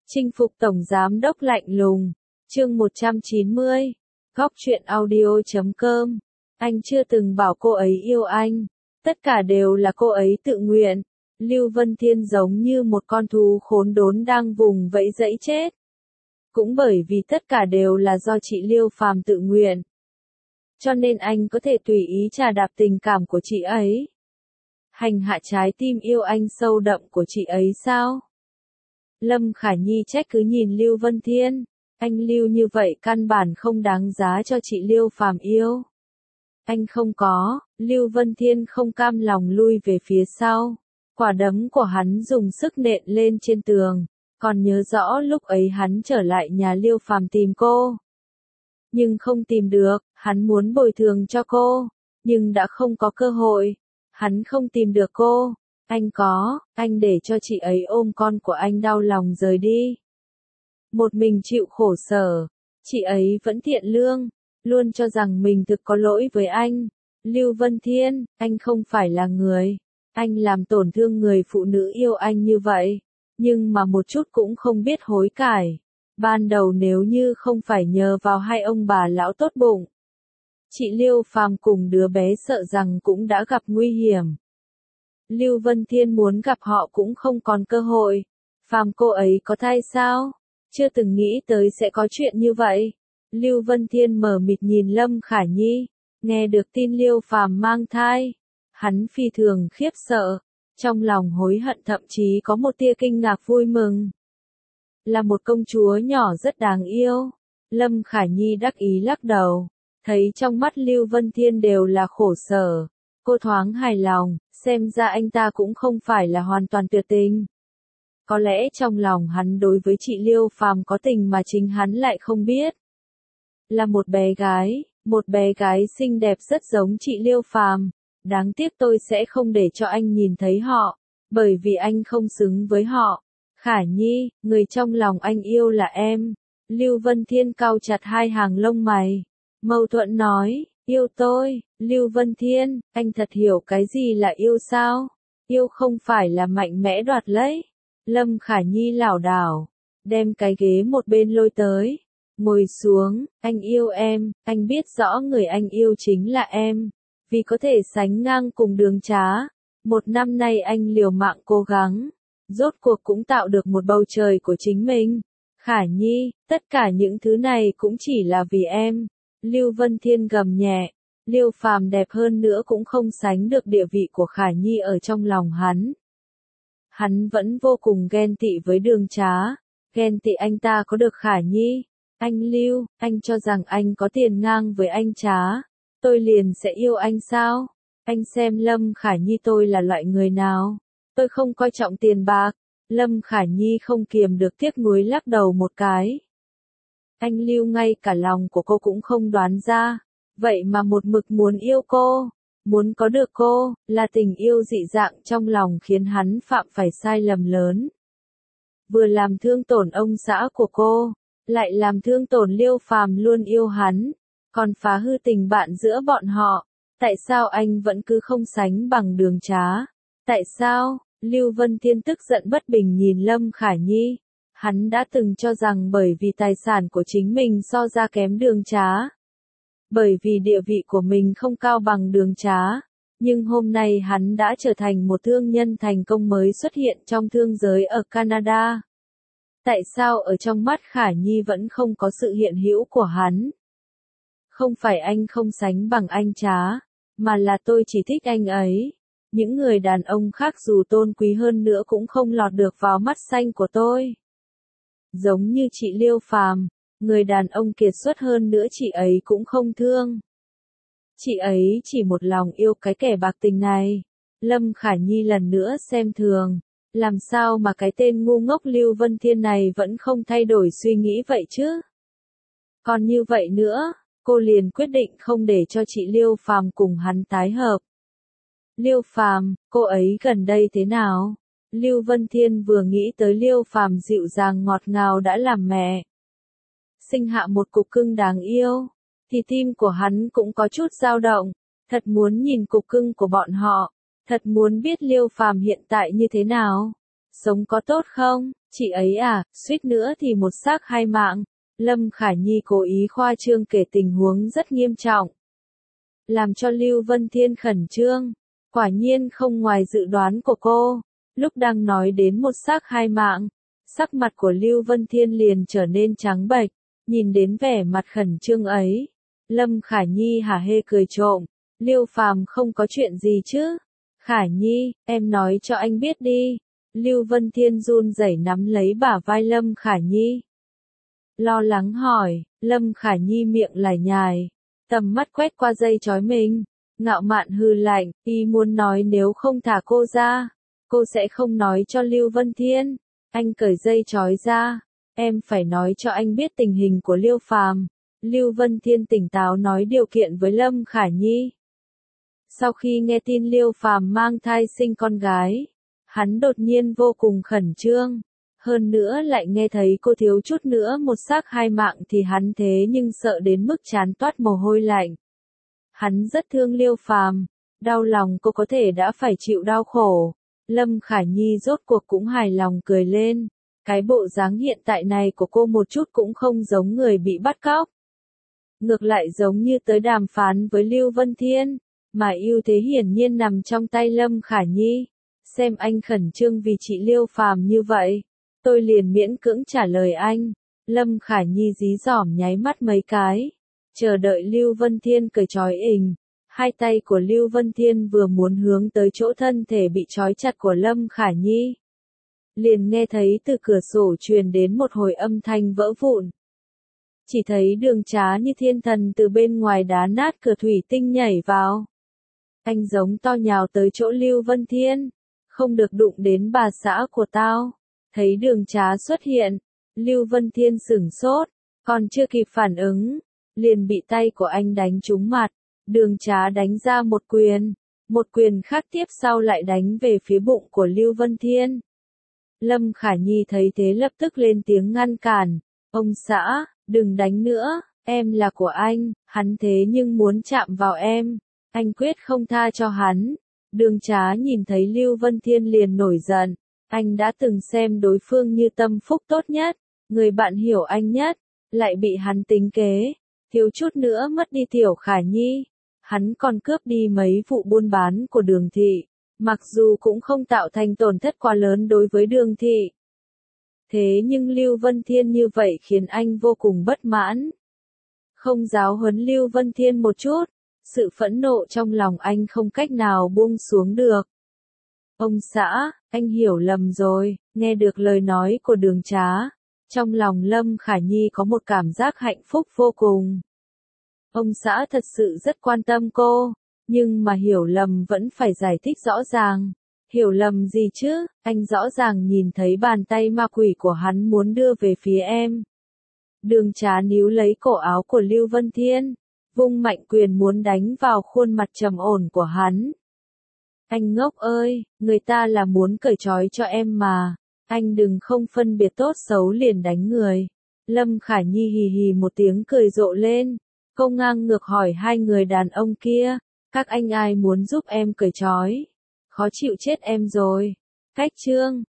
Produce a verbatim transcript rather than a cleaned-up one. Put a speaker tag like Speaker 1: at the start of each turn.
Speaker 1: Chinh phục tổng giám đốc lạnh lùng. Chương một trăm chín mươi. Góc truyện audio chấm com. Anh chưa từng bảo cô ấy yêu anh. Tất cả đều là cô ấy tự nguyện. Lưu Vân Thiên giống như một con thú khốn đốn đang vùng vẫy dẫy chết. Cũng bởi vì tất cả đều là do chị Liêu Phàm tự nguyện. Cho nên anh có thể tùy ý trà đạp tình cảm của chị ấy. Hành hạ trái tim yêu anh sâu đậm của chị ấy sao? Lâm Khả Nhi trách cứ nhìn Lưu Vân Thiên. Anh Lưu như vậy căn bản không đáng giá cho chị Liêu Phàm yêu. Anh không có. Lưu Vân Thiên không cam lòng lui về phía sau. Quả đấm của hắn dùng sức nện lên trên tường. Còn nhớ rõ lúc ấy hắn trở lại nhà Liêu Phàm tìm cô. Nhưng không tìm được, hắn muốn bồi thường cho cô. Nhưng đã không có cơ hội. Hắn không tìm được cô. Anh có, anh để cho chị ấy ôm con của anh đau lòng rời đi. Một mình chịu khổ sở. Chị ấy vẫn thiện lương. Luôn cho rằng mình thực có lỗi với anh. Lưu Vân Thiên, anh không phải là người. Anh làm tổn thương người phụ nữ yêu anh như vậy. Nhưng mà một chút cũng không biết hối cải. Ban đầu nếu như không phải nhờ vào hai ông bà lão tốt bụng. Chị Liêu Phàm cùng đứa bé sợ rằng cũng đã gặp nguy hiểm. Lưu Vân Thiên muốn gặp họ cũng không còn cơ hội. Phàm cô ấy có thai sao? Chưa từng nghĩ tới sẽ có chuyện như vậy. Lưu Vân Thiên mờ mịt nhìn Lâm Khả Nhi. Nghe được tin Liêu Phàm mang thai. Hắn phi thường khiếp sợ. Trong lòng hối hận thậm chí có một tia kinh ngạc vui mừng. Là một công chúa nhỏ rất đáng yêu. Lâm Khả Nhi đắc ý lắc đầu. Thấy trong mắt Lưu Vân Thiên đều là khổ sở. Cô thoáng hài lòng, xem ra anh ta cũng không phải là hoàn toàn tuyệt tình. Có lẽ trong lòng hắn đối với chị Liêu Phàm có tình mà chính hắn lại không biết. Là một bé gái, một bé gái xinh đẹp rất giống chị Liêu Phàm. Đáng tiếc tôi sẽ không để cho anh nhìn thấy họ, bởi vì anh không xứng với họ. Khả Nhi, người trong lòng anh yêu là em. Lưu Vân Thiên cau chặt hai hàng lông mày. Mâu thuẫn nói, yêu tôi, Lưu Vân Thiên, anh thật hiểu cái gì là yêu sao? Yêu không phải là mạnh mẽ đoạt lấy. Lâm Khả Nhi lảo đảo, đem cái ghế một bên lôi tới. Ngồi xuống, anh yêu em, anh biết rõ người anh yêu chính là em. Vì có thể sánh ngang cùng Đường Trá. Một năm nay anh liều mạng cố gắng. Rốt cuộc cũng tạo được một bầu trời của chính mình. Khả Nhi, tất cả những thứ này cũng chỉ là vì em. Lưu Vân Thiên gầm nhẹ. Liêu Phàm đẹp hơn nữa cũng không sánh được địa vị của Khả Nhi ở trong lòng hắn. Hắn vẫn vô cùng ghen tị với Đường Trá. Ghen tị anh ta có được Khả Nhi. Anh Lưu, anh cho rằng anh có tiền ngang với anh Trá. Tôi liền sẽ yêu anh sao? Anh xem Lâm Khả Nhi tôi là loại người nào? Tôi không coi trọng tiền bạc. Lâm Khả Nhi không kiềm được tiếc nuối lắc đầu một cái. Anh Lưu ngay cả lòng của cô cũng không đoán ra. Vậy mà một mực muốn yêu cô, muốn có được cô, là tình yêu dị dạng trong lòng khiến hắn phạm phải sai lầm lớn. Vừa làm thương tổn ông xã của cô, lại làm thương tổn Liêu Phàm luôn yêu hắn, còn phá hư tình bạn giữa bọn họ. Tại sao anh vẫn cứ không sánh bằng Đường Trá? Tại sao? Lưu Vân Thiên tức giận bất bình nhìn Lâm Khả Nhi. Hắn đã từng cho rằng bởi vì tài sản của chính mình so ra kém Đường Trá. Bởi vì địa vị của mình không cao bằng Đường Trá. Nhưng hôm nay hắn đã trở thành một thương nhân thành công mới xuất hiện trong thương giới ở Canada. Tại sao ở trong mắt Khả Nhi vẫn không có sự hiện hữu của hắn? Không phải anh không sánh bằng anh Trá, mà là tôi chỉ thích anh ấy. Những người đàn ông khác dù tôn quý hơn nữa cũng không lọt được vào mắt xanh của tôi. Giống như chị Liêu Phàm, người đàn ông kiệt xuất hơn nữa chị ấy cũng không thương. Chị ấy chỉ một lòng yêu cái kẻ bạc tình này. Lâm Khả Nhi lần nữa xem thường. Làm sao mà cái tên ngu ngốc Lưu Vân Thiên này vẫn không thay đổi suy nghĩ vậy chứ? Còn như vậy nữa, cô liền quyết định không để cho chị Liêu Phàm cùng hắn tái hợp. Liêu Phàm, cô ấy gần đây thế nào? Lưu Vân Thiên vừa nghĩ tới Liêu Phàm dịu dàng ngọt ngào đã làm mẹ. Sinh hạ một cục cưng đáng yêu, thì tim của hắn cũng có chút dao động. Thật muốn nhìn cục cưng của bọn họ. Thật muốn biết Liêu Phàm hiện tại như thế nào. Sống có tốt không? Chị ấy à, suýt nữa thì một xác hai mạng. Lâm Khả Nhi cố ý khoa trương kể tình huống rất nghiêm trọng, làm cho Lưu Vân Thiên khẩn trương. Quả nhiên không ngoài dự đoán của cô. Lúc đang nói đến một xác hai mạng, sắc mặt của Lưu Vân Thiên liền trở nên trắng bệch. Nhìn đến vẻ mặt khẩn trương ấy, Lâm Khả Nhi hả hê cười trộm. Lưu Phàm không có chuyện gì chứ? Khả Nhi, em nói cho anh biết đi. Lưu Vân Thiên run rẩy nắm lấy bả vai Lâm Khả Nhi, lo lắng hỏi. Lâm Khả Nhi miệng lải nhải, tầm mắt quét qua dây chói mình, ngạo mạn hừ lạnh, y muốn nói nếu không thả cô ra, cô sẽ không nói cho Lưu Vân Thiên. Anh cởi dây chói ra, em phải nói cho anh biết tình hình của Lưu Phàm. Lưu Vân Thiên tỉnh táo nói điều kiện với Lâm Khả Nhi. Sau khi nghe tin Lưu Phàm mang thai sinh con gái, hắn đột nhiên vô cùng khẩn trương. Hơn nữa lại nghe thấy cô thiếu chút nữa một xác hai mạng thì hắn thế nhưng sợ đến mức trán toát mồ hôi lạnh. Hắn rất thương Lưu Phàm, đau lòng cô có thể đã phải chịu đau khổ. Lâm Khả Nhi rốt cuộc cũng hài lòng cười lên. Cái bộ dáng hiện tại này của cô một chút cũng không giống người bị bắt cóc. Ngược lại giống như tới đàm phán với Lưu Vân Thiên, mà ưu thế hiển nhiên nằm trong tay Lâm Khả Nhi. Xem anh khẩn trương vì chị Lưu Phàm như vậy, tôi liền miễn cưỡng trả lời anh. Lâm Khả Nhi dí dỏm nháy mắt mấy cái, chờ đợi Lưu Vân Thiên cởi trói ình. Hai tay của Lưu Vân Thiên vừa muốn hướng tới chỗ thân thể bị trói chặt của Lâm Khả Nhi, liền nghe thấy từ cửa sổ truyền đến một hồi âm thanh vỡ vụn. Chỉ thấy Đường Trá như thiên thần từ bên ngoài đá nát cửa thủy tinh nhảy vào. Anh giống to nhào tới chỗ Lưu Vân Thiên. Không được đụng đến bà xã của tao. Thấy Đường Trá xuất hiện, Lưu Vân Thiên sửng sốt, còn chưa kịp phản ứng, liền bị tay của anh đánh trúng mặt. Đường Trá đánh ra một quyền, một quyền khác tiếp sau lại đánh về phía bụng của Lưu Vân Thiên. Lâm Khả Nhi thấy thế lập tức lên tiếng ngăn cản. Ông xã, đừng đánh nữa, em là của anh, hắn thế nhưng muốn chạm vào em, anh quyết không tha cho hắn. Đường Trá nhìn thấy Lưu Vân Thiên liền nổi giận, anh đã từng xem đối phương như tâm phúc tốt nhất, người bạn hiểu anh nhất, lại bị hắn tính kế, thiếu chút nữa mất đi Tiểu Khả Nhi. Hắn còn cướp đi mấy vụ buôn bán của Đường thị, mặc dù cũng không tạo thành tổn thất quá lớn đối với Đường thị. Thế nhưng Lưu Vân Thiên như vậy khiến anh vô cùng bất mãn. Không giáo huấn Lưu Vân Thiên một chút, sự phẫn nộ trong lòng anh không cách nào buông xuống được. Ông xã, anh hiểu lầm rồi. Nghe được lời nói của Đường Trá, trong lòng Lâm Khả Nhi có một cảm giác hạnh phúc vô cùng. Ông xã thật sự rất quan tâm cô, nhưng mà hiểu lầm vẫn phải giải thích rõ ràng. Hiểu lầm gì chứ, anh rõ ràng nhìn thấy bàn tay ma quỷ của hắn muốn đưa về phía em. Đường Trá níu lấy cổ áo của Lưu Vân Thiên, vung mạnh quyền muốn đánh vào khuôn mặt trầm ổn của hắn. Anh ngốc ơi, người ta là muốn cởi trói cho em mà, anh đừng không phân biệt tốt xấu liền đánh người. Lâm Khả Nhi hì hì một tiếng cười rộ lên, cô ngang ngược hỏi hai người đàn ông kia, các anh ai muốn giúp em cởi trói? Khó chịu chết em rồi. Cách chương